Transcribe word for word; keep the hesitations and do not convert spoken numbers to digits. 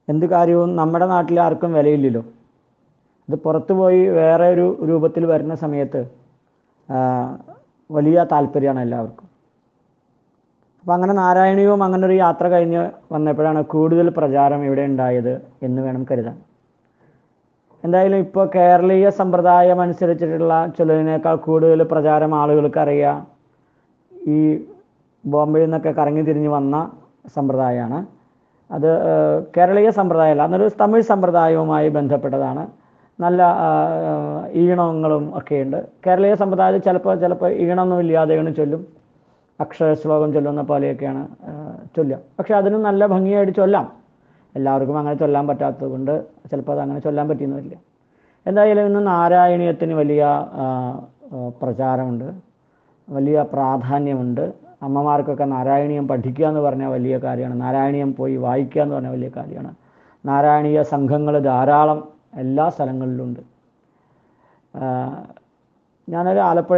എന്ത് കാര്യവും നമ്മുടെ നാട്ടിൽ ആർക്കും വിലയില്ലല്ലോ. അത് പുറത്തു പോയി വേറെ ഒരു രൂപത്തിൽ വരുന്ന സമയത്ത് വലിയ താല്പര്യമാണ് എല്ലാവർക്കും. അപ്പം അങ്ങനെ നാരായണീയവും അങ്ങനെ ഒരു യാത്ര കഴിഞ്ഞ് വന്നപ്പോഴാണ് കൂടുതൽ പ്രചാരം ഇവിടെ ഉണ്ടായത് എന്ന് വേണം കരുതാൻ. എന്തായാലും ഇപ്പോൾ കേരളീയ സമ്പ്രദായം അനുസരിച്ചിട്ടുള്ള ചിലതിനേക്കാൾ കൂടുതൽ പ്രചാരം ആളുകൾക്ക് അറിയാം ഈ ബോംബെയിൽ നിന്നൊക്കെ കറങ്ങി തിരിഞ്ഞ് വന്ന സമ്പ്രദായമാണ്. അത് കേരളീയ സമ്പ്രദായമല്ല, അന്നൊരു തമിഴ് സമ്പ്രദായവുമായി ബന്ധപ്പെട്ടതാണ്. നല്ല ഈണങ്ങളും ഒക്കെയുണ്ട്. കേരളീയ സമ്പ്രദായത്തിൽ ചിലപ്പോൾ ചിലപ്പോൾ ഈണമൊന്നും ഇല്ലാതെയാണ് ചൊല്ലും, അക്ഷരശ്ലോകം ചൊല്ലുന്ന പോലെയൊക്കെയാണ് ചൊല്ലുക. പക്ഷെ അതിനും നല്ല ഭംഗിയായിട്ട് ചൊല്ലാം. എല്ലാവർക്കും അങ്ങനെ ചൊല്ലാൻ പറ്റാത്തത് കൊണ്ട് ചിലപ്പോൾ അത് അങ്ങനെ ചൊല്ലാൻ പറ്റിയെന്നില്ല. എന്തായാലും ഇന്ന് നാരായണീയത്തിന് വലിയ പ്രചാരമുണ്ട്, വലിയ പ്രാധാന്യമുണ്ട്. അമ്മമാർക്കൊക്കെ നാരായണീയം പഠിക്കുക എന്ന് പറഞ്ഞാൽ വലിയ കാര്യമാണ്. നാരായണീയം പോയി വായിക്കുക എന്ന് പറഞ്ഞാൽ വലിയ കാര്യമാണ്. നാരായണീയ സംഘങ്ങൾ ധാരാളം എല്ലാ സ്ഥലങ്ങളിലുണ്ട്. ഞാനൊരു ആലപ്പുഴ